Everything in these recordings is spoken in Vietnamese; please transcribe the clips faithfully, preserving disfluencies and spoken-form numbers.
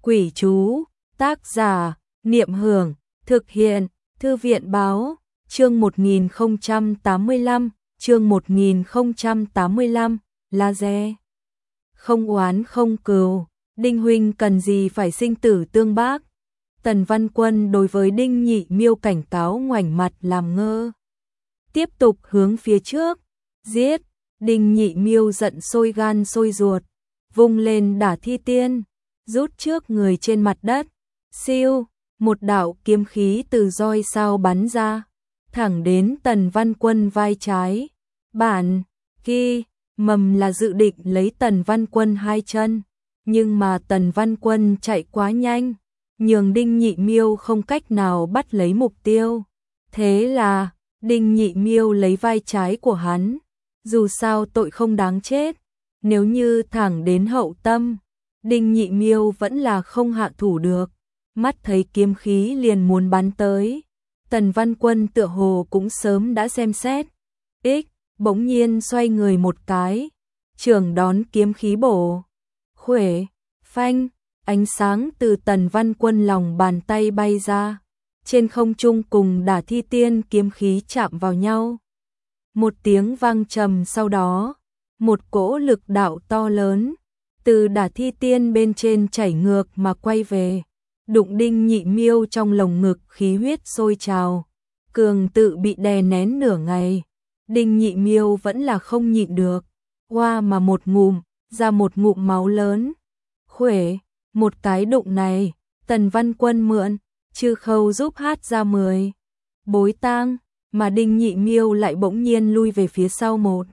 Quỷ chú, tác giả, Niệm Hưởng, thực hiện, Thư viện báo, chương một nghìn không trăm tám mươi lăm, chương một nghìn không trăm tám mươi lăm, laser. Không oán không cừu, Đinh huynh cần gì phải sinh tử tương bác. Tần Văn Quân đối với Đinh Nhị Miêu cảnh cáo ngoảnh mặt làm ngơ. Tiếp tục hướng phía trước, giết. Đinh Nhị Miêu giận sôi gan sôi ruột, vung lên đả thi tiên, rút trước người trên mặt đất. Siêu, một đạo kiếm khí từ roi sao bắn ra, thẳng đến Tần Văn Quân vai trái. Bản ghi mầm là dự định lấy Tần Văn Quân hai chân, nhưng mà Tần Văn Quân chạy quá nhanh, nhường Đinh Nhị Miêu không cách nào bắt lấy mục tiêu. Thế là Đinh Nhị Miêu lấy vai trái của hắn, dù sao tội không đáng chết, nếu như thẳng đến hậu tâm, Đinh Nhị Miêu vẫn là không hạ thủ được. Mắt thấy kiếm khí liền muốn bắn tới, Tần Văn Quân tựa hồ cũng sớm đã xem xét. Ích, bỗng nhiên xoay người một cái, trường đón kiếm khí bổ. Khuể, phanh, ánh sáng từ Tần Văn Quân lòng bàn tay bay ra, trên không trung cùng đả thi tiên kiếm khí chạm vào nhau. Một tiếng vang trầm sau đó, một cỗ lực đạo to lớn từ đả thi tiên bên trên chảy ngược mà quay về, đụng Đinh Nhị Miêu trong lồng ngực, khí huyết sôi trào, cường tự bị đè nén nửa ngày. Đinh Nhị Miêu vẫn là không nhịn được, hoa mà một ngụm, ra một ngụm máu lớn. Khuể, một cái đụng này, Tần Văn Quân mượn Chư Khâu giúp hát ra mười bối tang, mà Đinh Nhị Miêu lại bỗng nhiên lui về phía sau một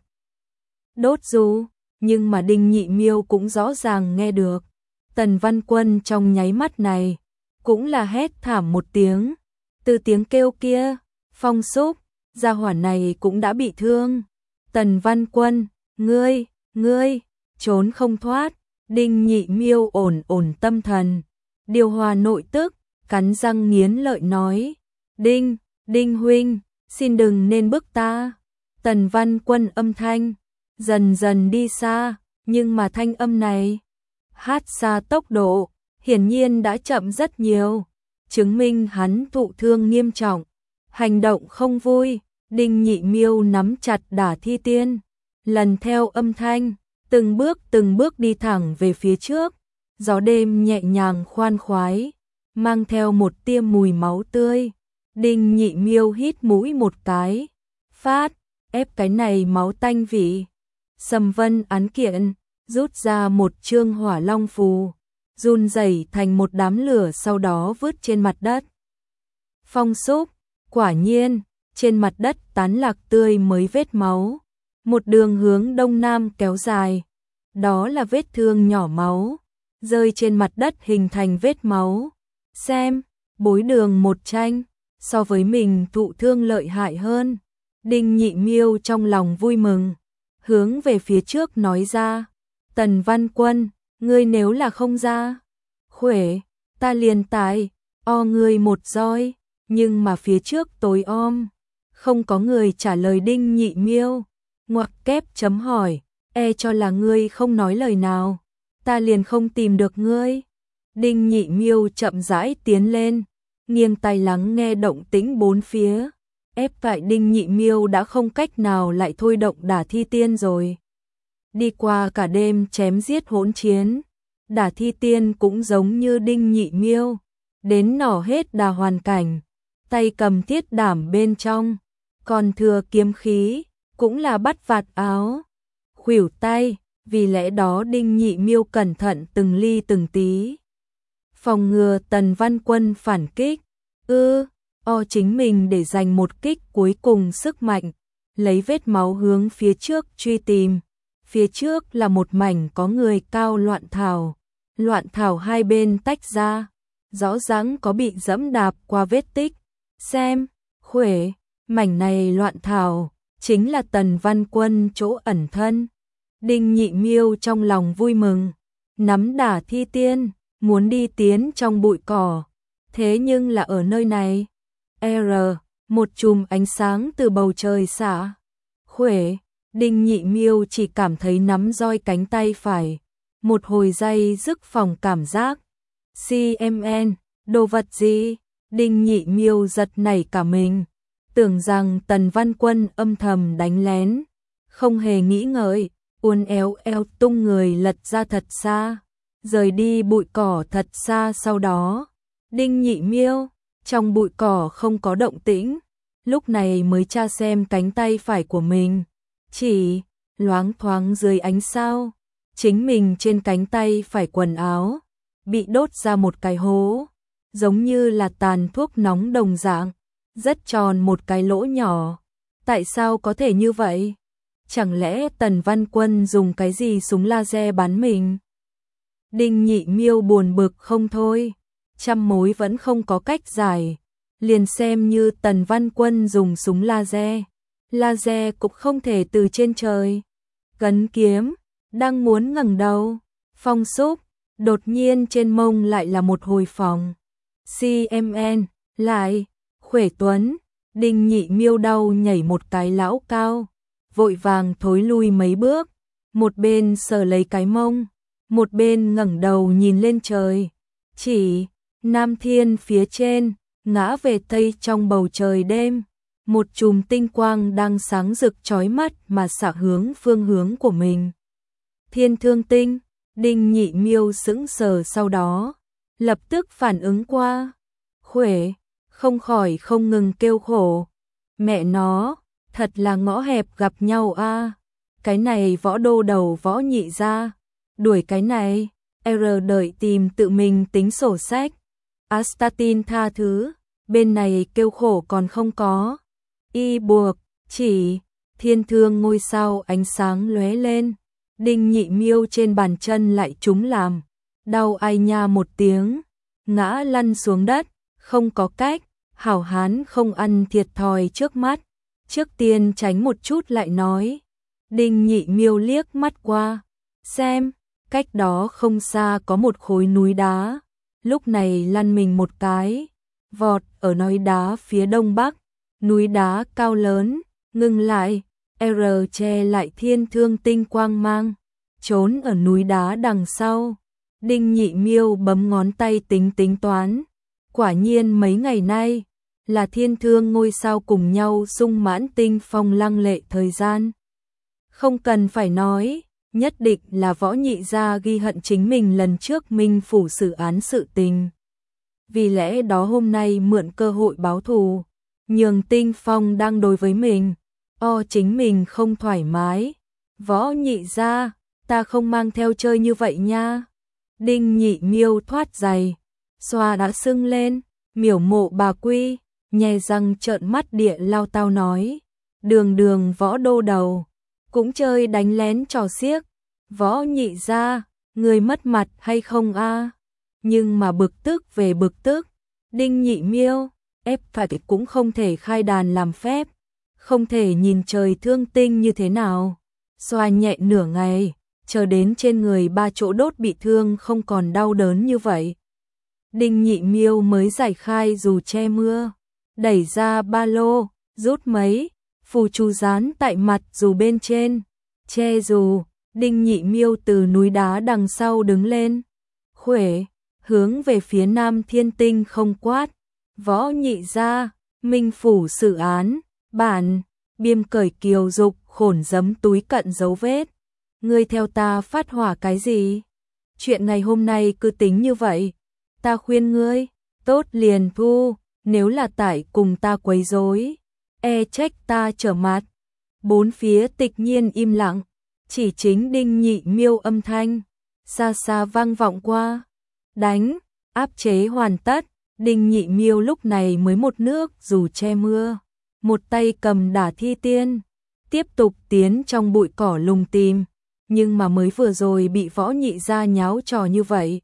đốt du, nhưng mà Đinh Nhị Miêu cũng rõ ràng nghe được. Tần Văn Quân trong nháy mắt này cũng là hét thảm một tiếng, từ tiếng kêu kia, Phong Súc, gia hỏa này cũng đã bị thương. Tần Văn Quân, ngươi, ngươi, trốn không thoát. Đinh Nhị Miêu ổn ổn tâm thần, điều hòa nội tức, cắn răng nghiến lợi nói, Đinh, Đinh huynh, xin đừng nên bức ta. Tần Văn Quân âm thanh dần dần đi xa, nhưng mà thanh âm này hát xa tốc độ hiển nhiên đã chậm rất nhiều, chứng minh hắn thụ thương nghiêm trọng, hành động không vui. Đinh Nhị Miêu nắm chặt đả thi tiên, lần theo âm thanh, từng bước từng bước đi thẳng về phía trước. Gió đêm nhẹ nhàng khoan khoái, mang theo một tia mùi máu tươi. Đinh Nhị Miêu hít mũi một cái, phát, ép cái này máu tanh vị. Sầm Vân án kiện, rút ra một chương hỏa long phù, run rẩy thành một đám lửa, sau đó vứt trên mặt đất. Phong Súc, quả nhiên, trên mặt đất tán lạc tươi mới vết máu, một đường hướng đông nam kéo dài, đó là vết thương nhỏ máu, rơi trên mặt đất hình thành vết máu. Xem, bối đường một tranh, so với mình thụ thương lợi hại hơn. Đinh Nhị Miêu trong lòng vui mừng, hướng về phía trước nói ra, Tần Văn Quân, ngươi nếu là không ra, khuể, ta liền tài, o ngươi một roi. Nhưng mà phía trước tối om, không có người trả lời Đinh Nhị Miêu, ngoặc kép chấm hỏi, e cho là ngươi không nói lời nào, ta liền không tìm được ngươi. Đinh Nhị Miêu chậm rãi tiến lên, nghiêng tai lắng nghe động tĩnh bốn phía, ép tại Đinh Nhị Miêu đã không cách nào lại thôi động đả thi tiên rồi. Đi qua cả đêm chém giết hỗn chiến, đả thi tiên cũng giống như Đinh Nhị Miêu, đến nỏ hết đà hoàn cảnh, tay cầm thiết đảm bên trong, còn thừa kiếm khí, cũng là bắt vạt áo, khuỷu tay, vì lẽ đó Đinh Nhị Miêu cẩn thận từng ly từng tí, phòng ngừa Tần Văn Quân phản kích. Ư, o chính mình để dành một kích cuối cùng sức mạnh, lấy vết máu hướng phía trước truy tìm. Phía trước là một mảnh có người cao loạn thảo, loạn thảo hai bên tách ra, rõ ràng có bị dẫm đạp qua vết tích. Xem, khuể, mảnh này loạn thảo chính là Tần Văn Quân chỗ ẩn thân. Đinh Nhị Miêu trong lòng vui mừng, nắm đả thi tiên, muốn đi tiến trong bụi cỏ. Thế nhưng là ở nơi này, R, một chùm ánh sáng từ bầu trời xả. Khuể, Đinh Nhị Miêu chỉ cảm thấy nắm roi cánh tay phải, một hồi dây dứt phòng cảm giác. xê em en, đồ vật gì? Đinh Nhị Miêu giật nảy cả mình, tưởng rằng Tần Văn Quân âm thầm đánh lén, không hề nghĩ ngợi, uốn éo eo tung người lật ra thật xa, rời đi bụi cỏ thật xa. Sau đó, Đinh Nhị Miêu, trong bụi cỏ không có động tĩnh, lúc này mới tra xem cánh tay phải của mình, chỉ loáng thoáng dưới ánh sao, chính mình trên cánh tay phải quần áo bị đốt ra một cái hố, giống như là tàn thuốc nóng đồng dạng, rất tròn một cái lỗ nhỏ. Tại sao có thể như vậy? Chẳng lẽ Tần Văn Quân dùng cái gì súng laser bắn mình? Đinh Nhị Miêu buồn bực không thôi, trăm mối vẫn không có cách giải, liền xem như Tần Văn Quân dùng súng laser, laser cũng không thể từ trên trời cấn kiếm, đang muốn ngẩng đầu, phong súp, đột nhiên trên mông lại là một hồi phòng. xê em en, lại, Khuể Tuấn, Đinh Nhị Miêu đau nhảy một cái lão cao, vội vàng thối lui mấy bước, một bên sờ lấy cái mông, một bên ngẩng đầu nhìn lên trời, chỉ Nam Thiên phía trên, ngã về tây trong bầu trời đêm, một chùm tinh quang đang sáng rực chói mắt mà xạ hướng phương hướng của mình. Thiên Thương Tinh, Đinh Nhị Miêu sững sờ, sau đó lập tức phản ứng qua, Khuể, không khỏi không ngừng kêu khổ. Mẹ nó, thật là ngõ hẹp gặp nhau a. Cái này Võ Đô đầu Võ Nhị gia, đuổi cái này, R đợi tìm tự mình tính sổ sách. Astatin tha thứ, bên này kêu khổ còn không có. Y buộc, chỉ, thiên thương ngôi sao ánh sáng lóe lên. Đinh Nhị Miêu trên bàn chân lại trúng làm, đau ai nha một tiếng, ngã lăn xuống đất, không có cách, hảo hán không ăn thiệt thòi trước mắt, trước tiên tránh một chút lại nói. Đinh Nhị Miêu liếc mắt qua, xem, cách đó không xa có một khối núi đá, lúc này lăn mình một cái, vọt ở núi đá phía đông bắc, núi đá cao lớn, ngừng lại, R che lại thiên thương tinh quang mang, trốn ở núi đá đằng sau. Đinh Nhị Miêu bấm ngón tay tính tính toán, quả nhiên mấy ngày nay là thiên thương ngôi sao cùng nhau sung mãn tinh phong lăng lệ thời gian. Không cần phải nói, nhất định là Võ Nhị gia ghi hận chính mình lần trước Minh phủ xử án sự tình. Vì lẽ đó hôm nay mượn cơ hội báo thù, nhường tinh phong đang đối với mình, o chính mình không thoải mái. Võ Nhị gia, ta không mang theo chơi như vậy nha. Đinh Nhị Miêu thoát giày, xoa đã sưng lên, miểu mộ bà Quy, nhè răng trợn mắt địa lao tao nói, đường đường Võ Đô đầu, cũng chơi đánh lén trò xiếc. Võ Nhị gia, người mất mặt hay không a? Nhưng mà bực tức về bực tức, Đinh Nhị Miêu, ép phải cũng không thể khai đàn làm phép, không thể nhìn trời thương tinh như thế nào. Xoa nhẹ nửa ngày, chờ đến trên người ba chỗ đốt bị thương không còn đau đớn như vậy. Đinh Nhị Miêu mới giải khai dù che mưa, đẩy ra ba lô, rút mấy phù chú dán tại mặt dù bên trên, che dù. Đinh Nhị Miêu từ núi đá đằng sau đứng lên, Khuể, hướng về phía Nam Thiên Tinh không quát, Võ Nhị gia, Minh phủ xử án, bản, biêm cởi kiều dục khổn giấm túi cận dấu vết. Ngươi theo ta phát hỏa cái gì? Chuyện ngày hôm nay cứ tính như vậy. Ta khuyên ngươi, tốt liền thu, nếu là tại cùng ta quấy rối, e trách ta trở mặt. Bốn phía tịch nhiên im lặng, chỉ chính Đinh Nhị Miêu âm thanh xa xa vang vọng qua. Đánh, áp chế hoàn tất, Đinh Nhị Miêu lúc này mới một nước dù che mưa, một tay cầm đả thi tiên, tiếp tục tiến trong bụi cỏ lùng tìm, nhưng mà mới vừa rồi bị Võ Nhị gia nháo trò như vậy.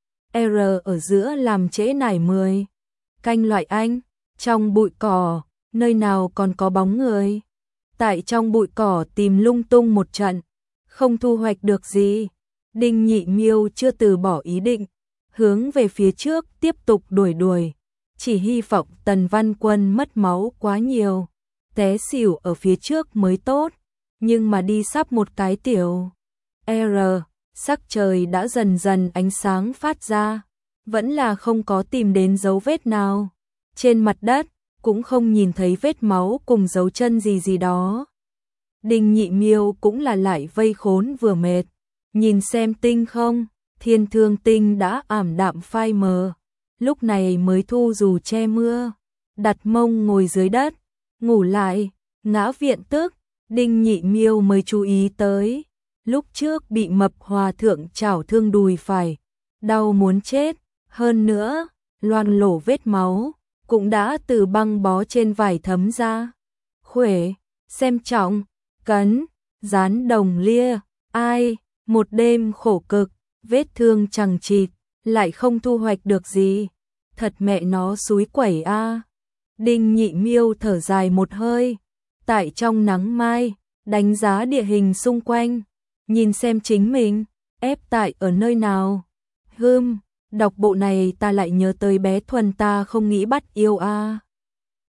R ở giữa làm trễ nải mười canh loại anh, trong bụi cỏ, nơi nào còn có bóng người. Tại trong bụi cỏ tìm lung tung một trận, không thu hoạch được gì. Đinh Nhị Miêu chưa từ bỏ ý định, hướng về phía trước tiếp tục đuổi đuổi, chỉ hy vọng Tần Văn Quân mất máu quá nhiều, té xỉu ở phía trước mới tốt, nhưng mà đi sắp một cái tiểu R, sắc trời đã dần dần ánh sáng phát ra, vẫn là không có tìm đến dấu vết nào. Trên mặt đất, cũng không nhìn thấy vết máu cùng dấu chân gì gì đó. Đinh Nhị Miêu cũng là lại vây khốn vừa mệt. Nhìn xem tinh không, thiên thương tinh đã ảm đạm phai mờ. Lúc này mới thu dù che mưa, đặt mông ngồi dưới đất, ngủ lại, ngã viện tức. Đinh Nhị Miêu mới chú ý tới, lúc trước bị Mập Hòa Thượng chảo thương đùi phải, đau muốn chết. Hơn nữa, loang lổ vết máu, cũng đã từ băng bó trên vải thấm ra. Khuể, xem trọng, cấn, dán đồng lia, ai, một đêm khổ cực, vết thương chằng chịt, lại không thu hoạch được gì. Thật mẹ nó xúi quẩy a. Đinh Nhị Miêu thở dài một hơi, tại trong nắng mai, đánh giá địa hình xung quanh, nhìn xem chính mình, ép tại ở nơi nào. Hưm, đọc bộ này ta lại nhớ tới bé Thuần ta không nghĩ bắt yêu a.